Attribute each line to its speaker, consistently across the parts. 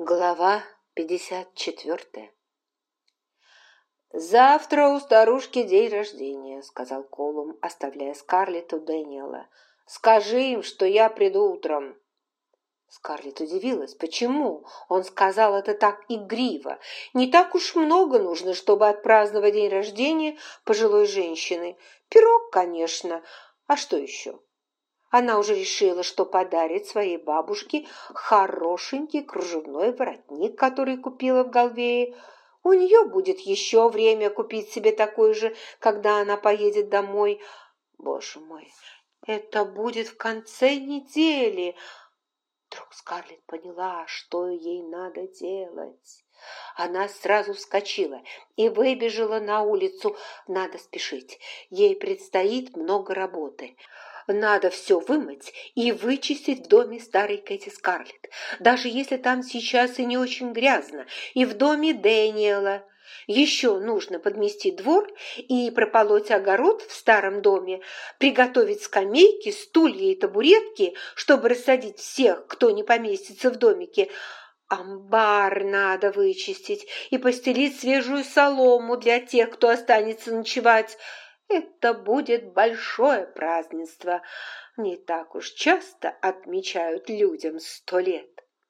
Speaker 1: Глава 54. «Завтра у старушки день рождения», — сказал Колум, оставляя Скарлетт у Дэниела. «Скажи им, что я приду утром». Скарлетт удивилась, почему он сказал это так игриво. Не так уж много нужно, чтобы отпраздновать день рождения пожилой женщины. Пирог, конечно, а что еще? Она уже решила, что подарит своей бабушке хорошенький кружевной воротник, который купила в Галвее. У нее будет еще время купить себе такой же, когда она поедет домой. Боже мой, это будет в конце недели. Вдруг Скарлетт поняла, что ей надо делать. Она сразу вскочила и выбежала на улицу. Надо спешить, ей предстоит много работы. Надо все вымыть и вычистить в доме старой Кэти Скарлетт, даже если там сейчас и не очень грязно, и в доме Дэниела. Еще нужно подмести двор и прополоть огород в старом доме, приготовить скамейки, стулья и табуретки, чтобы рассадить всех, кто не поместится в домике. Амбар надо вычистить и постелить свежую солому для тех, кто останется ночевать. Это будет большое празднество. Не так уж часто отмечают людям 100 лет.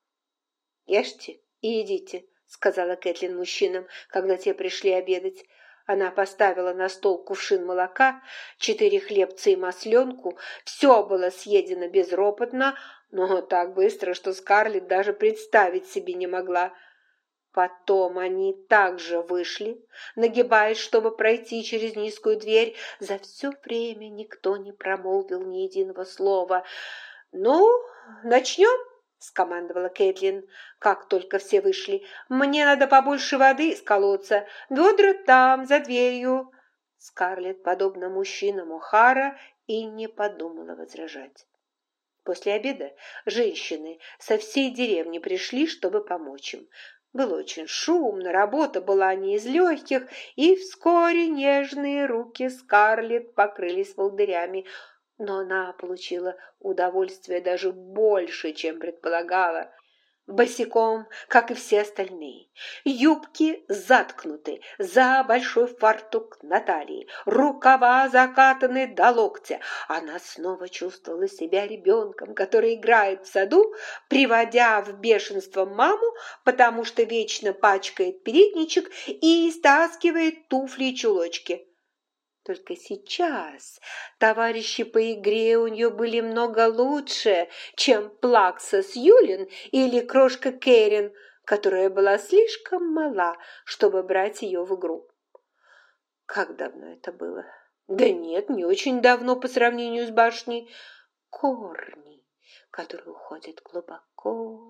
Speaker 1: «Ешьте и едите», — сказала Кэтлин мужчинам, когда те пришли обедать. Она поставила на стол кувшин молока, 4 хлебца и масленку. Все было съедено безропотно, но так быстро, что Скарлетт даже представить себе не могла. Потом они также вышли, нагибаясь, чтобы пройти через низкую дверь. За все время никто не промолвил ни единого слова. «Ну, начнем?» — скомандовала Кэтлин, как только все вышли. «Мне надо побольше воды из колодца. Ведра там, за дверью». Скарлетт, подобно мужчинам О'Хара, и не подумала возражать. После обеда женщины со всей деревни пришли, чтобы помочь им. Было очень шумно, работа была не из легких, и вскоре нежные руки Скарлетт покрылись волдырями, но она получила удовольствие даже больше, чем предполагала. Босиком, как и все остальные. Юбки заткнуты за большой фартук на талии, рукава закатаны до локтя. Она снова чувствовала себя ребенком, который играет в саду, приводя в бешенство маму, потому что вечно пачкает передничек и стаскивает туфли и чулочки. Только сейчас товарищи по игре у нее были много лучше, чем Плакса Сьюлин или крошка Кэрин, которая была слишком мала, чтобы брать ее в игру. Как давно это было? Да нет, не очень давно по сравнению с башней. Корни, которые уходят глубоко.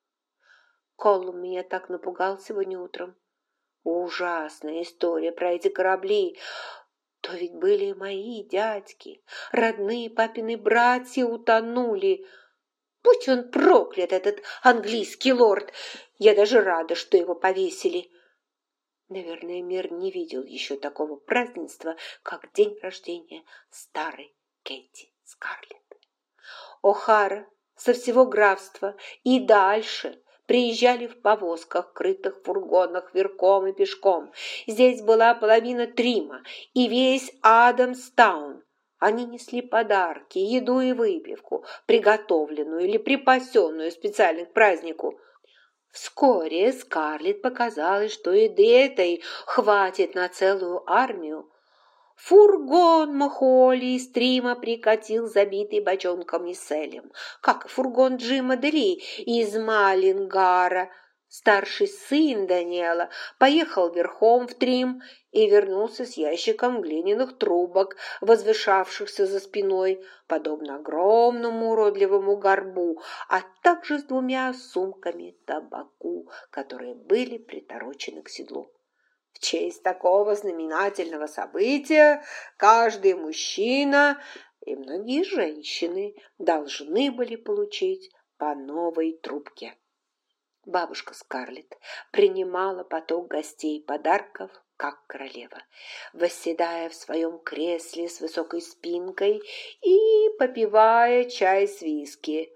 Speaker 1: Колум меня так напугал сегодня утром. Ужасная история про эти корабли. То ведь были мои дядьки, родные папины братья утонули. Будь он проклят, этот английский лорд! Я даже рада, что его повесили. Наверное, мир не видел еще такого празднества, как день рождения старой Кэти Скарлетт. О'Хара со всего графства и дальше приезжали в повозках, крытых фургонах, верхом и пешком. Здесь была половина Трима и весь Адамстаун. Они несли подарки, еду и выпивку, приготовленную или припасенную специально к празднику. Вскоре Скарлетт показалось, что еды этой хватит на целую армию. Фургон Махоли из Трима прикатил забитый бочонком с элем, как и фургон Джима Дели из Малингара. Старший сын Даниэла поехал верхом в Трим и вернулся с ящиком глиняных трубок, возвышавшихся за спиной, подобно огромному уродливому горбу, а также с 2 сумками табаку, которые были приторочены к седлу. В честь такого знаменательного события каждый мужчина и многие женщины должны были получить по новой трубке. Бабушка Скарлетт принимала поток гостей и подарков, как королева, восседая в своем кресле с высокой спинкой и попивая чай с виски.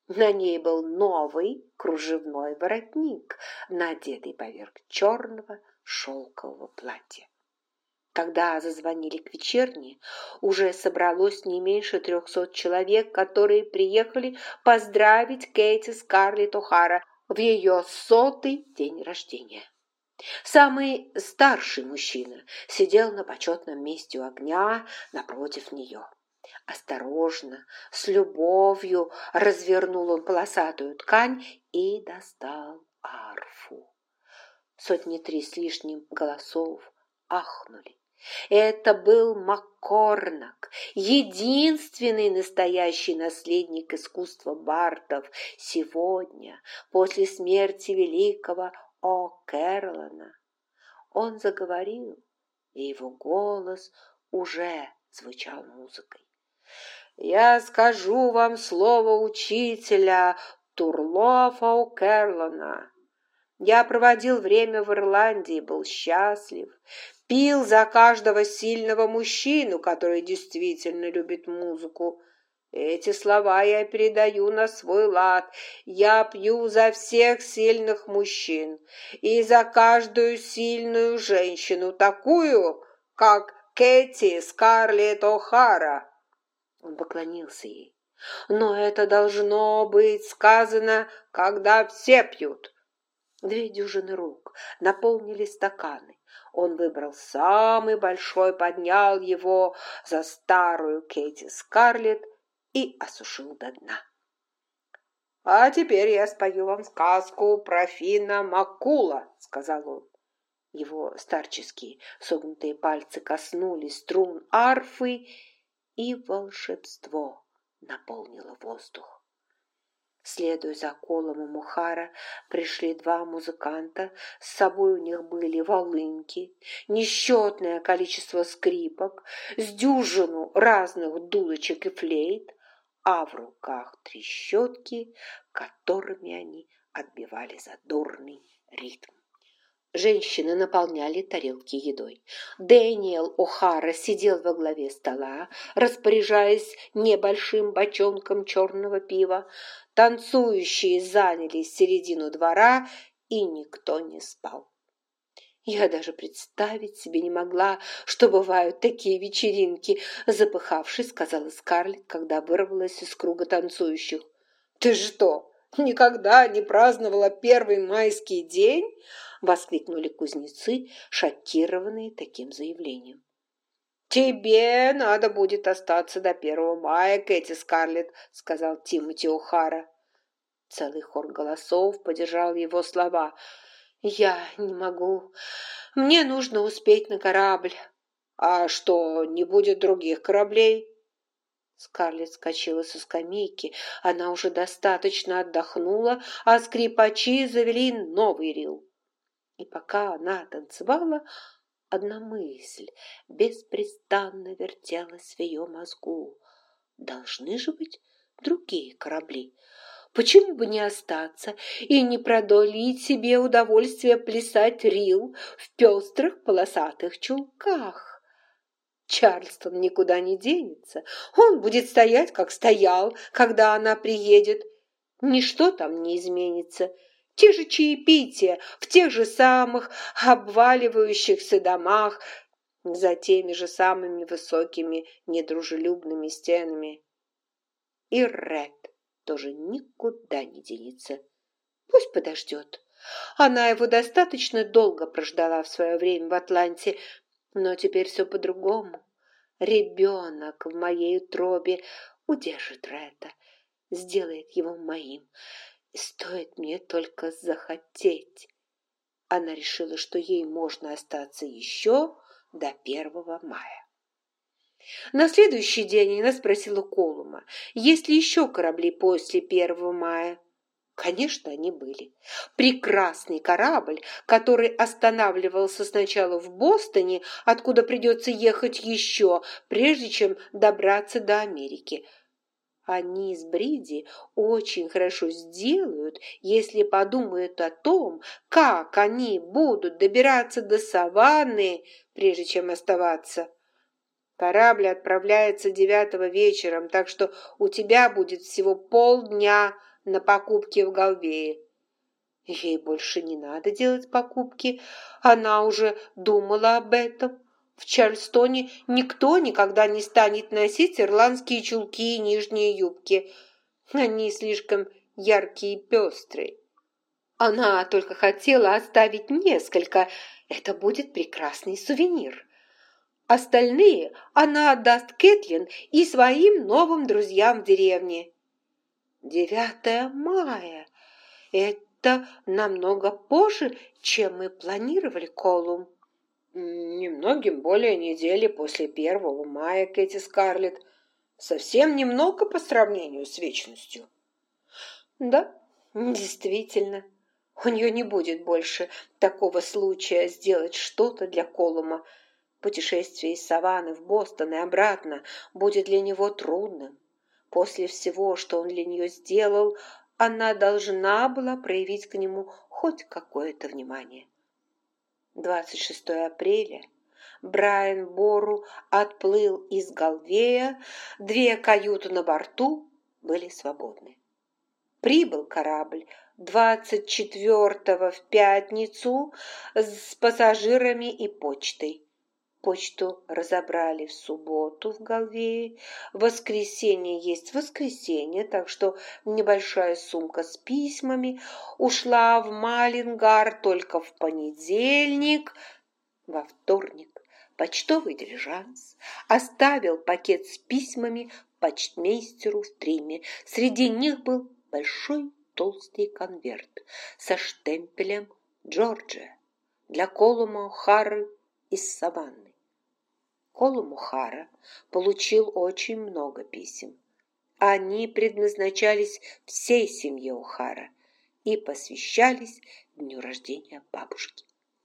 Speaker 1: На ней был новый кружевной воротник, надетый поверх черного шелкового платья. Когда зазвонили к вечерне, уже собралось не меньше 300 человек, которые приехали поздравить Кэти Скарлетт О'Хара в ее 100-й день рождения. Самый старший мужчина сидел на почетном месте у огня напротив нее. Осторожно, с любовью развернул он полосатую ткань и достал арфу. 103 с лишним голосов ахнули. Это был Маккорнак, единственный настоящий наследник искусства бардов сегодня, после смерти великого О'Керлана. Он заговорил, и его голос уже звучал музыкой. «Я скажу вам слово учителя Турлофа О'Керлана. Я проводил время в Ирландии, был счастлив, пил за каждого сильного мужчину, который действительно любит музыку. Эти слова я передаю на свой лад. Я пью за всех сильных мужчин и за каждую сильную женщину, такую, как Кэти Скарлетт О'Хара». Он поклонился ей. «Но это должно быть сказано, когда все пьют». 2 дюжины рук наполнили стаканы. Он выбрал самый большой, поднял его за старую Кэти Скарлетт и осушил до дна. «А теперь я спою вам сказку про Финна Маккула», — сказал он. Его старческие согнутые пальцы коснулись струн арфы, и волшебство наполнило воздух. Следуя за Колумом О'Хара, пришли 2 музыканта, с собой у них были волынки, несчетное количество скрипок, с дюжину разных дудочек и флейт, а в руках трещотки, которыми они отбивали задорный ритм. Женщины наполняли тарелки едой. Дэниел О'Хара сидел во главе стола, распоряжаясь небольшим бочонком черного пива. Танцующие заняли середину двора, и никто не спал. Я даже представить себе не могла, что бывают такие вечеринки, запыхавшись, сказала Скарлетт, когда вырвалась из круга танцующих. «Ты что, никогда не праздновала первый майский день?» — воскликнули кузнецы, шокированные таким заявлением. «Тебе надо будет остаться до 1 мая, Кэти Скарлетт», — сказал Тимоти О'Хара. Целый хор голосов поддержал его слова. «Я не могу. Мне нужно успеть на корабль». «А что, не будет других кораблей?» Скарлетт вскочила со скамейки. Она уже достаточно отдохнула, а скрипачи завели новый рил. И пока она танцевала, одна мысль беспрестанно вертелась в ее мозгу. Должны же быть другие корабли. Почему бы не остаться и не продолить себе удовольствие плясать рил в пестрых полосатых чулках? Чарльстон никуда не денется. Он будет стоять, как стоял, когда она приедет. Ничто там не изменится. Те же чаепития в тех же самых обваливающихся домах, за теми же самыми высокими недружелюбными стенами. И Ред тоже никуда не денется. Пусть подождет. Она его достаточно долго прождала в свое время в Атланте, но теперь все по-другому. Ребенок в моей утробе удержит Ретта, сделает его моим. Стоит мне только захотеть. Она решила, что ей можно остаться еще до 1 мая. На следующий день она спросила Колума, есть ли еще корабли после 1 мая. Конечно, они были. Прекрасный корабль, который останавливался сначала в Бостоне, откуда придется ехать еще, прежде чем добраться до Америки. Они с Бриди очень хорошо сделают, если подумают о том, как они будут добираться до саванны, прежде чем оставаться. Корабль отправляется 9 вечером, так что у тебя будет всего полдня на покупки в Галвее. Ей больше не надо делать покупки. Она уже думала об этом. В Чарльстоне никто никогда не станет носить ирландские чулки и нижние юбки. Они слишком яркие и пестрые. Она только хотела оставить несколько. Это будет прекрасный сувенир. Остальные она отдаст Кэтлин и своим новым друзьям в деревне. 9 мая. Это намного позже, чем мы планировали, Колум. Немногим более недели после 1 мая, Кэти Скарлетт. Совсем немного по сравнению с вечностью. Да, действительно. У нее не будет больше такого случая сделать что-то для Колума. Путешествие из Саванны в Бостон и обратно будет для него трудным. После всего, что он для нее сделал, она должна была проявить к нему хоть какое-то внимание. 26 апреля Брайан Бору отплыл из Галвея, 2 каюты на борту были свободны. Прибыл корабль 24-го в пятницу с пассажирами и почтой. Почту разобрали в субботу в Галвее. Воскресенье есть воскресенье, так что небольшая сумка с письмами ушла в Малингар только в понедельник. Во вторник почтовый дилижанс оставил пакет с письмами почтмейстеру в Триме. Среди них был большой толстый конверт со штемпелем «Джорджия» для Колума О'Хары из Саванны. Колум О'Хара получил очень много писем. Они предназначались всей семье О'Хара и посвящались дню рождения бабушки.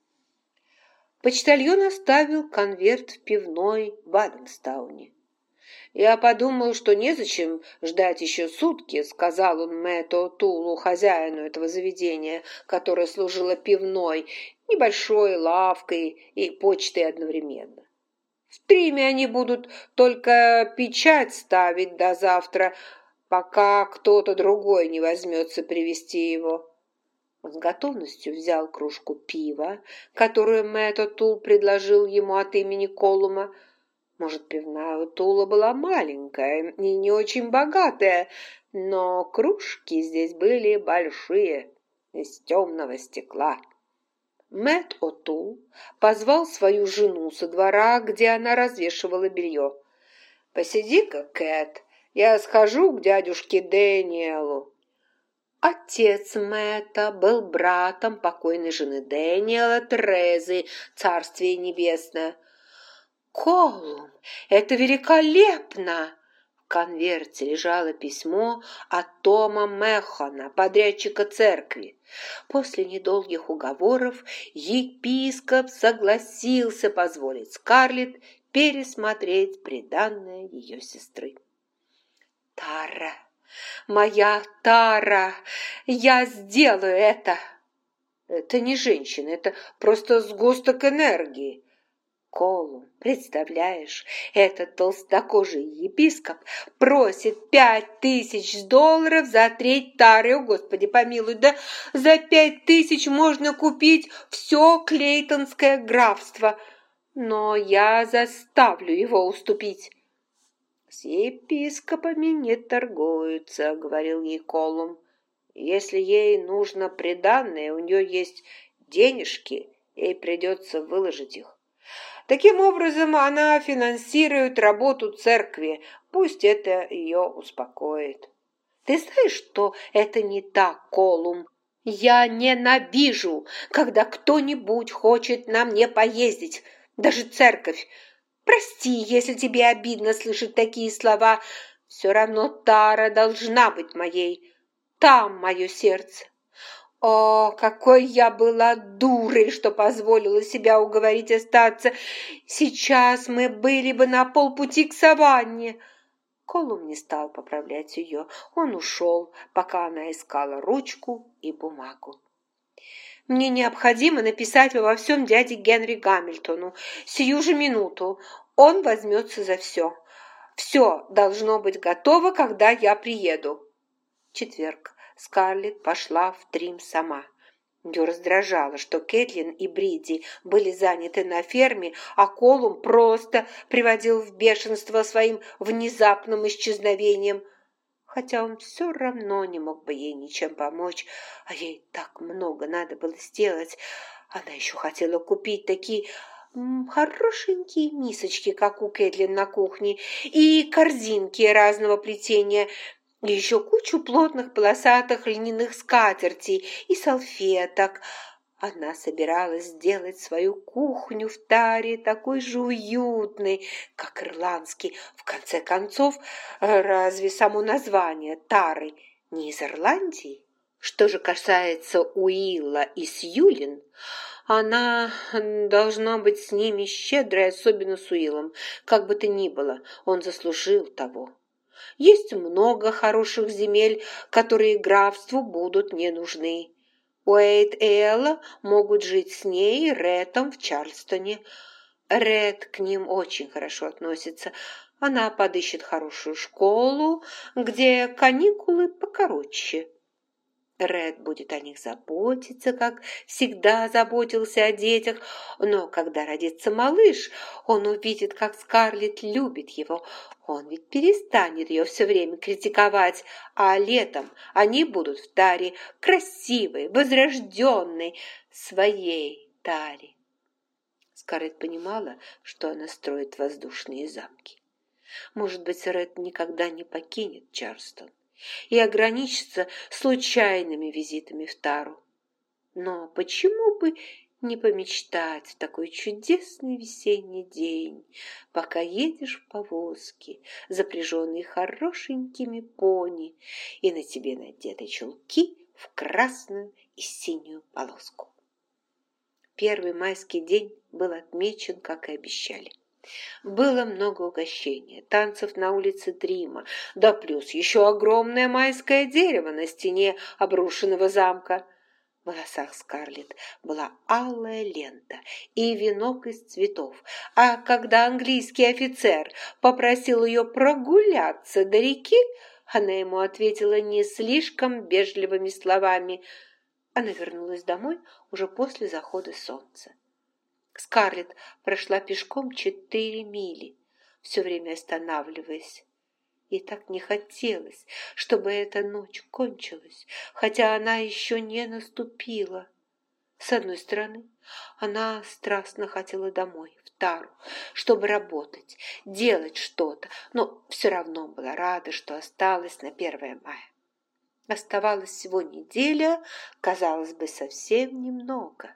Speaker 1: Почтальон оставил конверт в пивной в Адамстауне. «Я подумал, что незачем ждать еще сутки», — сказал он Мэтту О'Тулу, хозяину этого заведения, которое служило пивной, небольшой лавкой и почтой одновременно. «В Триме они будут только печать ставить до завтра, пока кто-то другой не возьмется привезти его». Он с готовностью взял кружку пива, которую Мэтт О'Тул предложил ему от имени Колума. Может, пивная О'Тула была маленькая и не очень богатая, но кружки здесь были большие, из темного стекла. Мэтт О'Тул позвал свою жену со двора, где она развешивала белье. «Посиди-ка, Кэт, я схожу к дядюшке Дэниелу». Отец Мэтта был братом покойной жены Дэниела, Терезы, царствие небесное. «Колум, это великолепно!» В конверте лежало письмо от Тома Мэхона, подрядчика церкви. После недолгих уговоров епископ согласился позволить Скарлетт пересмотреть приданное ее сестры. «Тара, моя Тара, я сделаю это!» «Это не женщина, это просто сгусток энергии». «Колум, представляешь, этот толстокожий епископ просит $5000 за треть тары, о, Господи помилуй, да за 5000 можно купить все Клейтонское графство, но я заставлю его уступить». «С епископами не торгуются», — говорил ей Колум. «Если ей нужно приданое, у нее есть денежки, ей придется выложить их. Таким образом, она финансирует работу церкви. Пусть это ее успокоит». «Ты знаешь, что это не так, Колум? Я ненавижу, когда кто-нибудь хочет на мне поездить, даже церковь. Прости, если тебе обидно слышать такие слова. Все равно Тара должна быть моей. Там мое сердце». О, какой я была дурой, что позволила себя уговорить остаться. Сейчас мы были бы на полпути к Саванне. Колум не стал поправлять ее. Он ушел, пока она искала ручку и бумагу. «Мне необходимо написать обо всем дяде Генри Гамильтону. Сию же минуту. Он возьмется за все. Все должно быть готово, когда я приеду». Четверг. Скарлетт пошла в трим сама. Ее раздражало, что Кэтлин и Бриди были заняты на ферме, а Колум просто приводил в бешенство своим внезапным исчезновением, хотя он все равно не мог бы ей ничем помочь, а ей так много надо было сделать. Она еще хотела купить такие хорошенькие мисочки, как у Кэтлин на кухне, и корзинки разного плетения, и еще кучу плотных полосатых льняных скатертей и салфеток. Она собиралась сделать свою кухню в таре такой же уютной, как ирландский. В конце концов, разве само название тары не из Ирландии? Что же касается Уилла и Сьюлин, она должна быть с ними щедрой, особенно с Уиллом. Как бы то ни было, он заслужил того. Есть много хороших земель, которые графству будут не нужны. Уэйд и Элла могут жить с ней и Рэтом в Чарльстоне. Ред к ним очень хорошо относится. Она подыщет хорошую школу, где каникулы покороче. Ред будет о них заботиться, как всегда заботился о детях, но когда родится малыш, он увидит, как Скарлетт любит его. Он ведь перестанет ее все время критиковать, а летом они будут в таре, красивой, возрожденной, своей таре. Скарлетт понимала, что она строит воздушные замки. Может быть, Ред никогда не покинет Чарльстон и ограничиться случайными визитами в тару. Но почему бы не помечтать в такой чудесный весенний день, пока едешь в повозке, запряженной хорошенькими пони, и на тебе надеты чулки в красную и синюю полоску. Первый майский день был отмечен, как и обещали. Было много угощения, танцев на улице Трима, да плюс еще огромное майское дерево на стене обрушенного замка. В волосах Скарлетт была алая лента и венок из цветов, а когда английский офицер попросил ее прогуляться до реки, она ему ответила не слишком вежливыми словами. Она вернулась домой уже после захода солнца. Скарлетт прошла пешком 4 мили, все время останавливаясь. Ей так не хотелось, чтобы эта ночь кончилась, хотя она еще не наступила. С одной стороны, она страстно хотела домой, в тару, чтобы работать, делать что-то, но все равно была рада, что осталась на 1 мая. Оставалась всего неделя, казалось бы, совсем немного.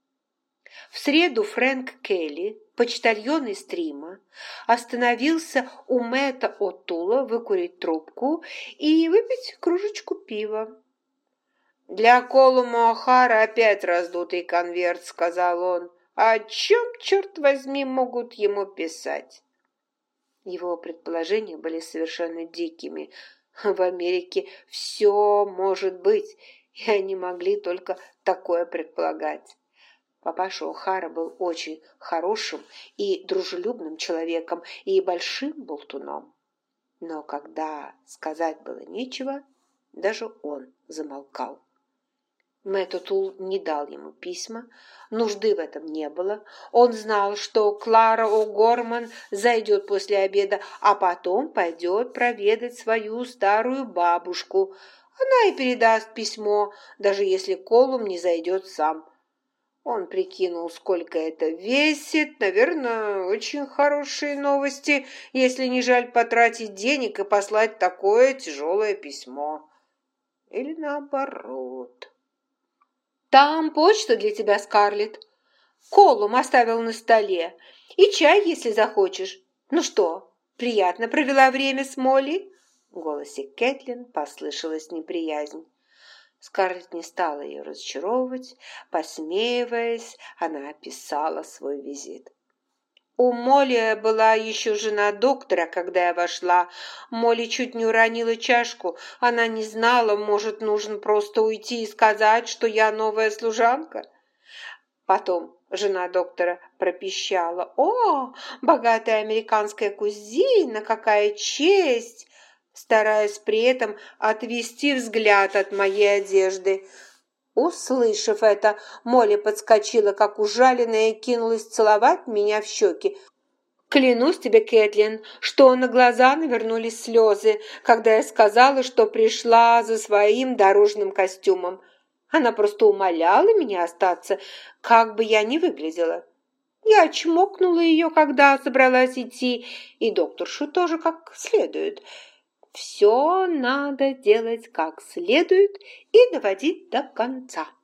Speaker 1: В среду Фрэнк Келли, почтальон из Трима, остановился у Мэтта О'Тула выкурить трубку и выпить кружечку пива. «Для Колума О'Хара опять раздутый конверт», — сказал он. «О чем, черт возьми, могут ему писать?» Его предположения были совершенно дикими. В Америке все может быть, и они могли только такое предполагать. Папаша О'Хара был очень хорошим и дружелюбным человеком и большим болтуном. Но когда сказать было нечего, даже он замолкал. Мэтт О'Тул не дал ему письма, нужды в этом не было. Он знал, что Клара О'Горман зайдет после обеда, а потом пойдет проведать свою старую бабушку. Она и передаст письмо, даже если Колум не зайдет сам. Он прикинул, сколько это весит. Наверное, очень хорошие новости, если не жаль потратить денег и послать такое тяжелое письмо. Или наоборот. «Там почта для тебя, Скарлетт. Колум оставил на столе. И чай, если захочешь. Ну что, приятно провела время с Молли?» В голосе Кэтлин послышалась неприязнь. Скарлетт не стала ее разочаровывать. Посмеиваясь, она описала свой визит. У Молли была еще жена доктора, когда я вошла. Молли чуть не уронила чашку. Она не знала, может, нужно просто уйти и сказать, что я новая служанка. Потом жена доктора пропищала: «О, богатая американская кузина, какая честь!» стараясь при этом отвести взгляд от моей одежды. Услышав это, Молли подскочила, как ужаленная, и кинулась целовать меня в щеки. Клянусь тебе, Кэтлин, что на глаза навернулись слезы, когда я сказала, что пришла за своим дорожным костюмом. Она просто умоляла меня остаться, как бы я ни выглядела. Я чмокнула ее, когда собралась идти, и докторшу тоже как следует. Все надо делать как следует и доводить до конца.